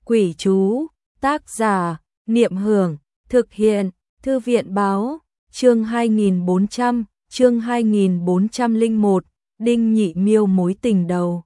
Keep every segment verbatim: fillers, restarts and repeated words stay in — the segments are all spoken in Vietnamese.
Quỷ chú, tác giả, Niệm Hưởng, thực hiện, Thư viện báo, chương hai nghìn bốn trăm, chương hai nghìn bốn trăm lẻ một, Đinh Nhị Miêu mối tình đầu.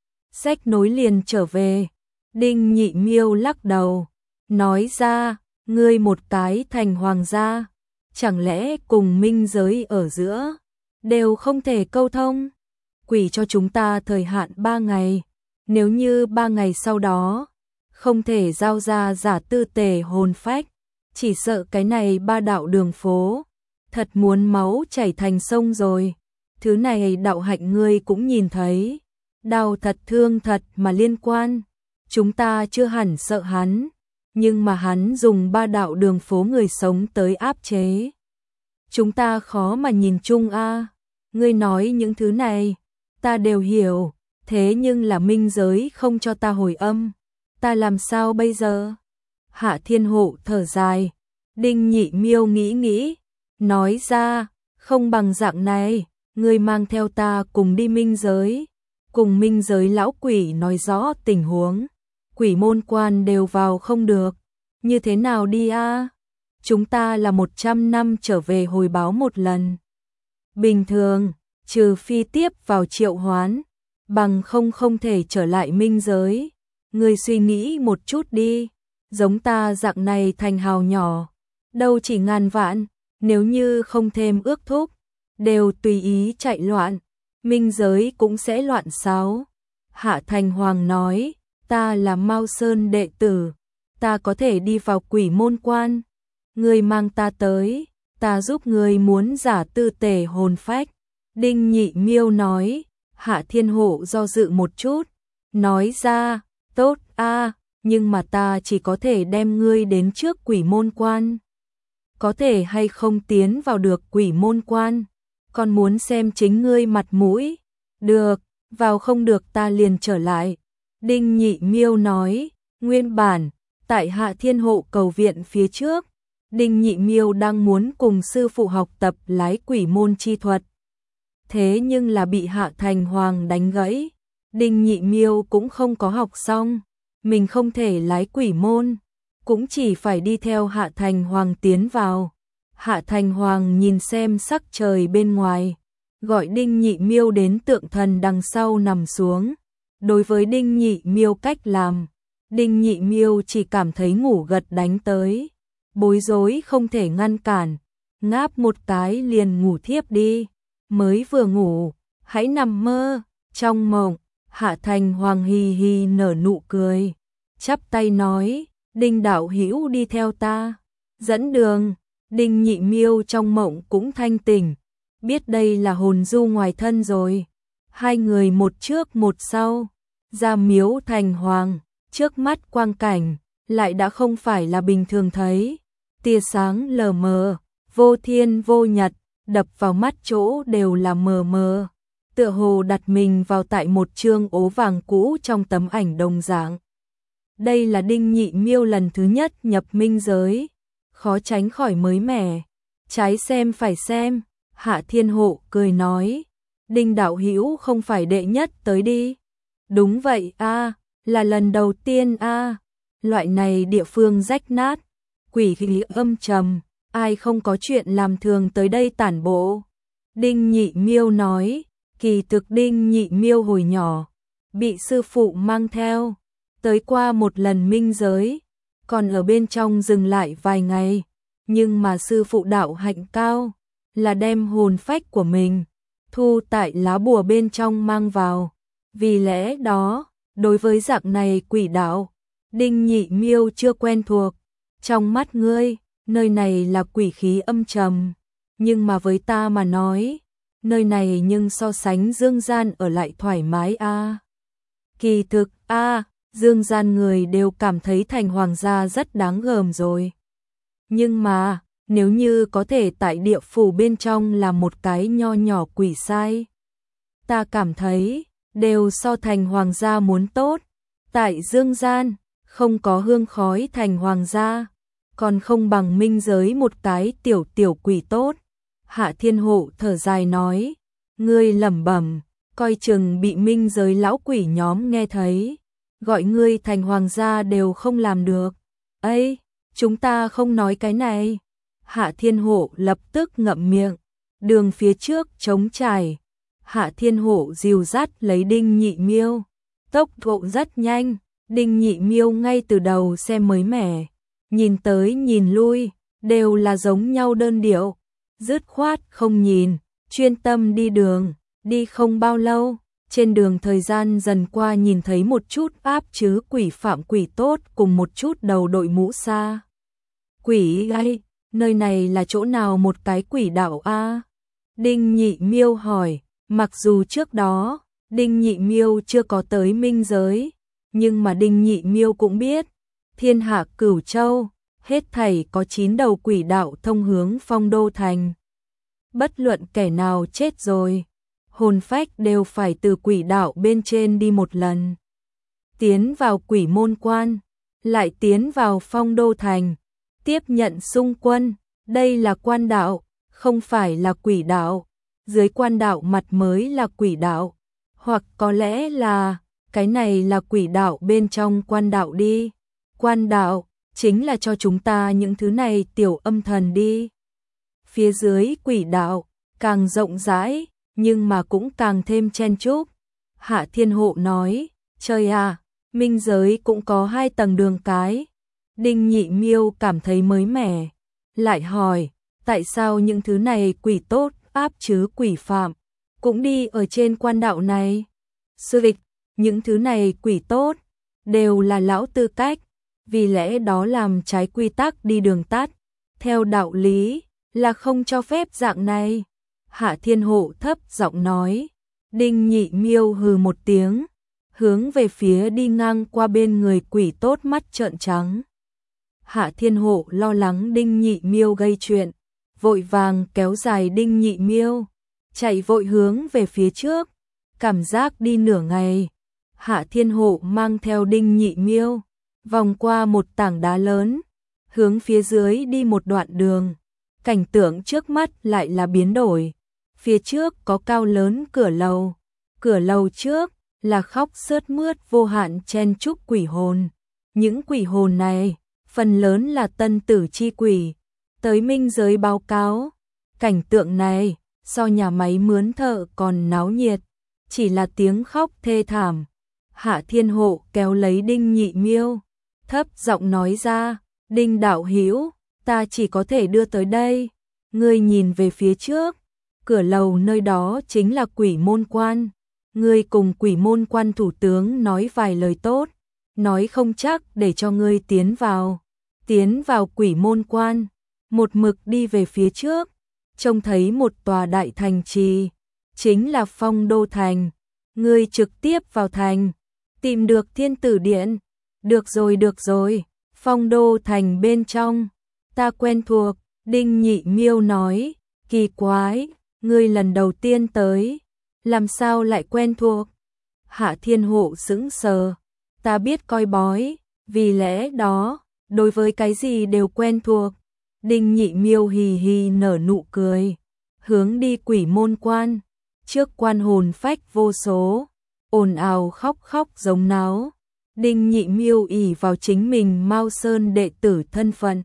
Sách nối liền trở về, Đinh Nhị Miêu lắc đầu, nói ra, ngươi một cái thành hoàng gia, chẳng lẽ cùng minh giới ở giữa, đều không thể câu thông? Quỷ cho chúng ta thời hạn ba ngày, nếu như ba ngày sau đó, không thể giao ra giả tư tề hồn phách, chỉ sợ cái này ba đạo đường phố, thật muốn máu chảy thành sông rồi. Thứ này đạo hạnh ngươi cũng nhìn thấy, đau thật thương thật mà liên quan, chúng ta chưa hẳn sợ hắn, nhưng mà hắn dùng ba đạo đường phố người sống tới áp chế. Chúng ta khó mà nhìn chung a. À. Ngươi nói những thứ này, ta đều hiểu, thế nhưng là minh giới không cho ta hồi âm, ta làm sao bây giờ? Hạ Thiên Hộ thở dài, Đinh Nhị Miêu nghĩ nghĩ, nói ra, không bằng dạng này, ngươi mang theo ta cùng đi minh giới, cùng minh giới lão quỷ nói rõ tình huống, quỷ môn quan đều vào không được, như thế nào đi a? À? Chúng ta là một trăm năm trở về hồi báo một lần. Bình thường, trừ phi tiếp vào triệu hoán, bằng không không thể trở lại minh giới. Ngươi suy nghĩ một chút đi, giống ta dạng này thành hào nhỏ, đâu chỉ ngàn vạn, nếu như không thêm ước thúc, đều tùy ý chạy loạn, minh giới cũng sẽ loạn xáo. Hạ Thành Hoàng nói, ta là Mao Sơn đệ tử, ta có thể đi vào quỷ môn quan, ngươi mang ta tới, ta giúp ngươi muốn giả tư tề hồn phách. Đinh Nhị Miêu nói, Hạ Thiên Hộ do dự một chút, nói ra, tốt a, à, nhưng mà ta chỉ có thể đem ngươi đến trước quỷ môn quan. Có thể hay không tiến vào được quỷ môn quan, còn muốn xem chính ngươi mặt mũi. Được, vào không được ta liền trở lại. Đinh Nhị Miêu nói, nguyên bản, tại Hạ Thiên Hộ cầu viện phía trước, Đinh Nhị Miêu đang muốn cùng sư phụ học tập lái quỷ môn chi thuật. Thế nhưng là bị Hạ Thành Hoàng đánh gãy, Đinh Nhị Miêu cũng không có học xong, mình không thể lái quỷ môn, cũng chỉ phải đi theo Hạ Thành Hoàng tiến vào. Hạ Thành Hoàng nhìn xem sắc trời bên ngoài, gọi Đinh Nhị Miêu đến tượng thần đằng sau nằm xuống. Đối với Đinh Nhị Miêu cách làm, Đinh Nhị Miêu chỉ cảm thấy ngủ gật đánh tới, bối rối không thể ngăn cản, ngáp một cái liền ngủ thiếp đi. Mới vừa ngủ, hãy nằm mơ, trong mộng, Hạ Thành Hoàng hì hì nở nụ cười, chắp tay nói, Đinh đạo hữu đi theo ta, dẫn đường. Đinh Nhị Miêu trong mộng cũng thanh tỉnh, biết đây là hồn du ngoài thân rồi. Hai người một trước một sau, ra miếu Thành Hoàng, trước mắt quang cảnh, lại đã không phải là bình thường thấy. Tia sáng lờ mờ, vô thiên vô nhật, đập vào mắt chỗ đều là mờ mờ, tựa hồ đặt mình vào tại một chương ố vàng cũ trong tấm ảnh đồng dạng. Đây là Đinh Nhị Miêu lần thứ nhất nhập minh giới, khó tránh khỏi mới mẻ, trái xem phải xem. Hạ Thiên Hộ cười nói, Đinh đạo hữu không phải đệ nhất tới đi. Đúng vậy a, à, là lần đầu tiên a, à. Loại này địa phương rách nát, quỷ khí âm trầm, ai không có chuyện làm thường tới đây tản bộ. Đinh Nhị Miêu nói, kỳ thực Đinh Nhị Miêu hồi nhỏ, bị sư phụ mang theo, tới qua một lần minh giới, còn ở bên trong dừng lại vài ngày, nhưng mà sư phụ đạo hạnh cao, là đem hồn phách của mình, thu tại lá bùa bên trong mang vào. Vì lẽ đó, đối với dạng này quỷ đạo, Đinh Nhị Miêu chưa quen thuộc. Trong mắt ngươi, nơi này là quỷ khí âm trầm, nhưng mà với ta mà nói, nơi này nhưng so sánh dương gian ở lại thoải mái a. À. Kỳ thực a, à, dương gian người đều cảm thấy thành hoàng gia rất đáng gờm rồi. Nhưng mà, nếu như có thể tại địa phủ bên trong là một cái nho nhỏ quỷ sai, ta cảm thấy đều so thành hoàng gia muốn tốt. Tại dương gian, không có hương khói thành hoàng gia, còn không bằng minh giới một cái tiểu tiểu quỷ tốt. Hạ Thiên Hộ thở dài nói, ngươi lẩm bẩm, coi chừng bị minh giới lão quỷ nhóm nghe thấy. gọi ngươi thành hoàng gia đều không làm được. Ấy, chúng ta không nói cái này. Hạ Thiên Hộ lập tức ngậm miệng, đường phía trước trống trải. Hạ Thiên Hộ dìu dắt lấy Đinh Nhị Miêu, tốc độ rất nhanh. Đinh Nhị Miêu ngay từ đầu xem mới mẻ, nhìn tới nhìn lui, đều là giống nhau đơn điệu, dứt khoát không nhìn, chuyên tâm đi đường. Đi không bao lâu, trên đường thời gian dần qua nhìn thấy một chút áp chứ quỷ phạm quỷ tốt cùng một chút đầu đội mũ sa quỷ gai, nơi này là chỗ nào một cái quỷ đạo a? Đinh Nhị Miêu hỏi, mặc dù trước đó Đinh Nhị Miêu chưa có tới minh giới, nhưng mà Đinh Nhị Miêu cũng biết, thiên hạ cửu châu, hết thảy có chín đầu quỷ đạo thông hướng Phong Đô Thành. Bất luận kẻ nào chết rồi, hồn phách đều phải từ quỷ đạo bên trên đi một lần. Tiến vào quỷ môn quan, lại tiến vào Phong Đô Thành, tiếp nhận xung quân, đây là quan đạo, không phải là quỷ đạo. Dưới quan đạo mặt mới là quỷ đạo, hoặc có lẽ là cái này là quỷ đạo bên trong quan đạo đi. Quan đạo chính là cho chúng ta những thứ này tiểu âm thần đi. Phía dưới quỷ đạo càng rộng rãi, nhưng mà cũng càng thêm chen chúc. Hạ Thiên Hộ nói, trời à, minh giới cũng có hai tầng đường cái. Đinh Nhị Miêu cảm thấy mới mẻ, lại hỏi, tại sao những thứ này quỷ tốt áp chứ quỷ phạm cũng đi ở trên quan đạo này? Sư vịch, những thứ này quỷ tốt đều là lão tư cách, vì lẽ đó làm trái quy tắc đi đường tắt, theo đạo lý là không cho phép dạng này. Hạ Thiên Hộ thấp giọng nói. Đinh Nhị Miêu hừ một tiếng, hướng về phía đi ngang qua bên người quỷ tốt mắt trợn trắng. Hạ Thiên Hộ lo lắng Đinh Nhị Miêu gây chuyện, vội vàng kéo dài Đinh Nhị Miêu, chạy vội hướng về phía trước, cảm giác đi nửa ngày. Hạ Thiên Hộ mang theo Đinh Nhị Miêu, vòng qua một tảng đá lớn, hướng phía dưới đi một đoạn đường, cảnh tượng trước mắt lại là biến đổi. Phía trước có cao lớn cửa lầu, cửa lầu trước là khóc sướt mướt vô hạn chen chúc quỷ hồn. Những quỷ hồn này, phần lớn là tân tử chi quỷ, tới minh giới báo cáo. Cảnh tượng này, so nhà máy mướn thợ còn náo nhiệt, chỉ là tiếng khóc thê thảm. Hạ Thiên Hộ kéo lấy Đinh Nhị Miêu, thấp giọng nói ra, Đinh đạo hữu, ta chỉ có thể đưa tới đây. Ngươi nhìn về phía trước, cửa lầu nơi đó chính là quỷ môn quan. Ngươi cùng quỷ môn quan thủ tướng nói vài lời tốt, nói không chắc để cho ngươi tiến vào. Tiến vào quỷ môn quan, một mực đi về phía trước, trông thấy một tòa đại thành trì, chính là Phong Đô Thành. Ngươi trực tiếp vào thành, tìm được Thiên Tử Điện. Được rồi được rồi, Phong Đô Thành bên trong, ta quen thuộc. Đinh Nhị Miêu nói, kỳ quái, ngươi lần đầu tiên tới, làm sao lại quen thuộc? Hạ Thiên Hộ sững sờ, ta biết coi bói, vì lẽ đó, đối với cái gì đều quen thuộc. Đinh Nhị Miêu hì hì nở nụ cười, hướng đi quỷ môn quan, trước quan hồn phách vô số, ồn ào khóc khóc giống náo. Đinh Nhị Miêu ỷ vào chính mình Mao Sơn đệ tử thân phận,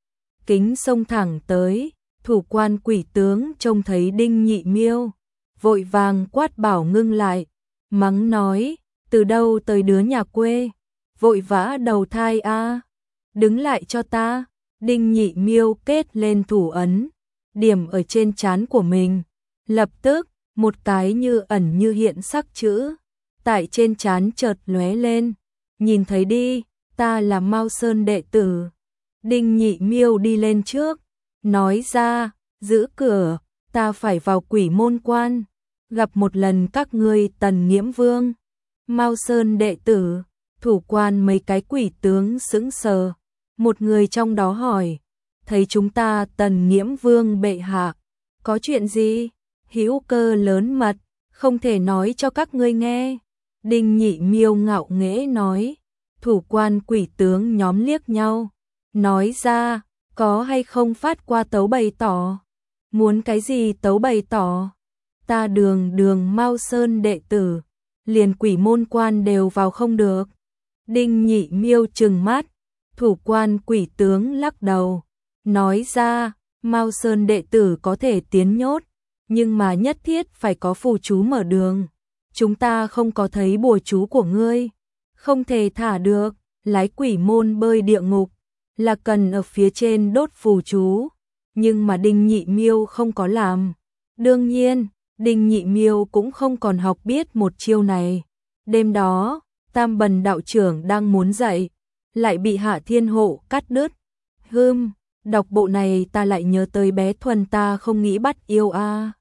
kính xông thẳng tới. Thủ quan quỷ tướng trông thấy Đinh Nhị Miêu, vội vàng quát bảo ngưng lại, mắng nói, từ đâu tới đứa nhà quê, vội vã đầu thai a, đứng lại cho ta. Đinh Nhị Miêu kết lên thủ ấn, điểm ở trên trán của mình, lập tức một cái như ẩn như hiện sắc chữ tại trên trán chợt lóe lên, nhìn thấy đi, ta là Mao Sơn đệ tử. Đinh Nhị Miêu đi lên trước, nói ra, giữ cửa, ta phải vào quỷ môn quan, gặp một lần các ngươi Tần Nghiễm Vương. Mao Sơn đệ tử, thủ quan mấy cái quỷ tướng sững sờ, một người trong đó hỏi, thấy chúng ta Tần Nghiễm Vương bệ hạ, có chuyện gì? Hữu cơ lớn mật, không thể nói cho các ngươi nghe. Đinh Nhị Miêu ngạo nghễ nói, thủ quan quỷ tướng nhóm liếc nhau, nói ra, có hay không phát qua tấu bày tỏ? Muốn cái gì tấu bày tỏ? Ta đường đường Mao Sơn đệ tử, liền quỷ môn quan đều vào không được. Đinh Nhị Miêu trừng mắt, thủ quan quỷ tướng lắc đầu, nói ra, Mao Sơn đệ tử có thể tiến nhốt, nhưng mà nhất thiết phải có phù chú mở đường. Chúng ta không có thấy bùa chú của ngươi, không thể thả được, lái quỷ môn bơi địa ngục, là cần ở phía trên đốt phù chú, nhưng mà Đinh Nhị Miêu không có làm. Đương nhiên, Đinh Nhị Miêu cũng không còn học biết một chiêu này. Đêm đó, Tam Bần đạo trưởng đang muốn dậy, lại bị Hạ Thiên Hộ cắt đứt. Hừm, đọc bộ này ta lại nhớ tới bé Thuần ta không nghĩ bắt yêu a. À.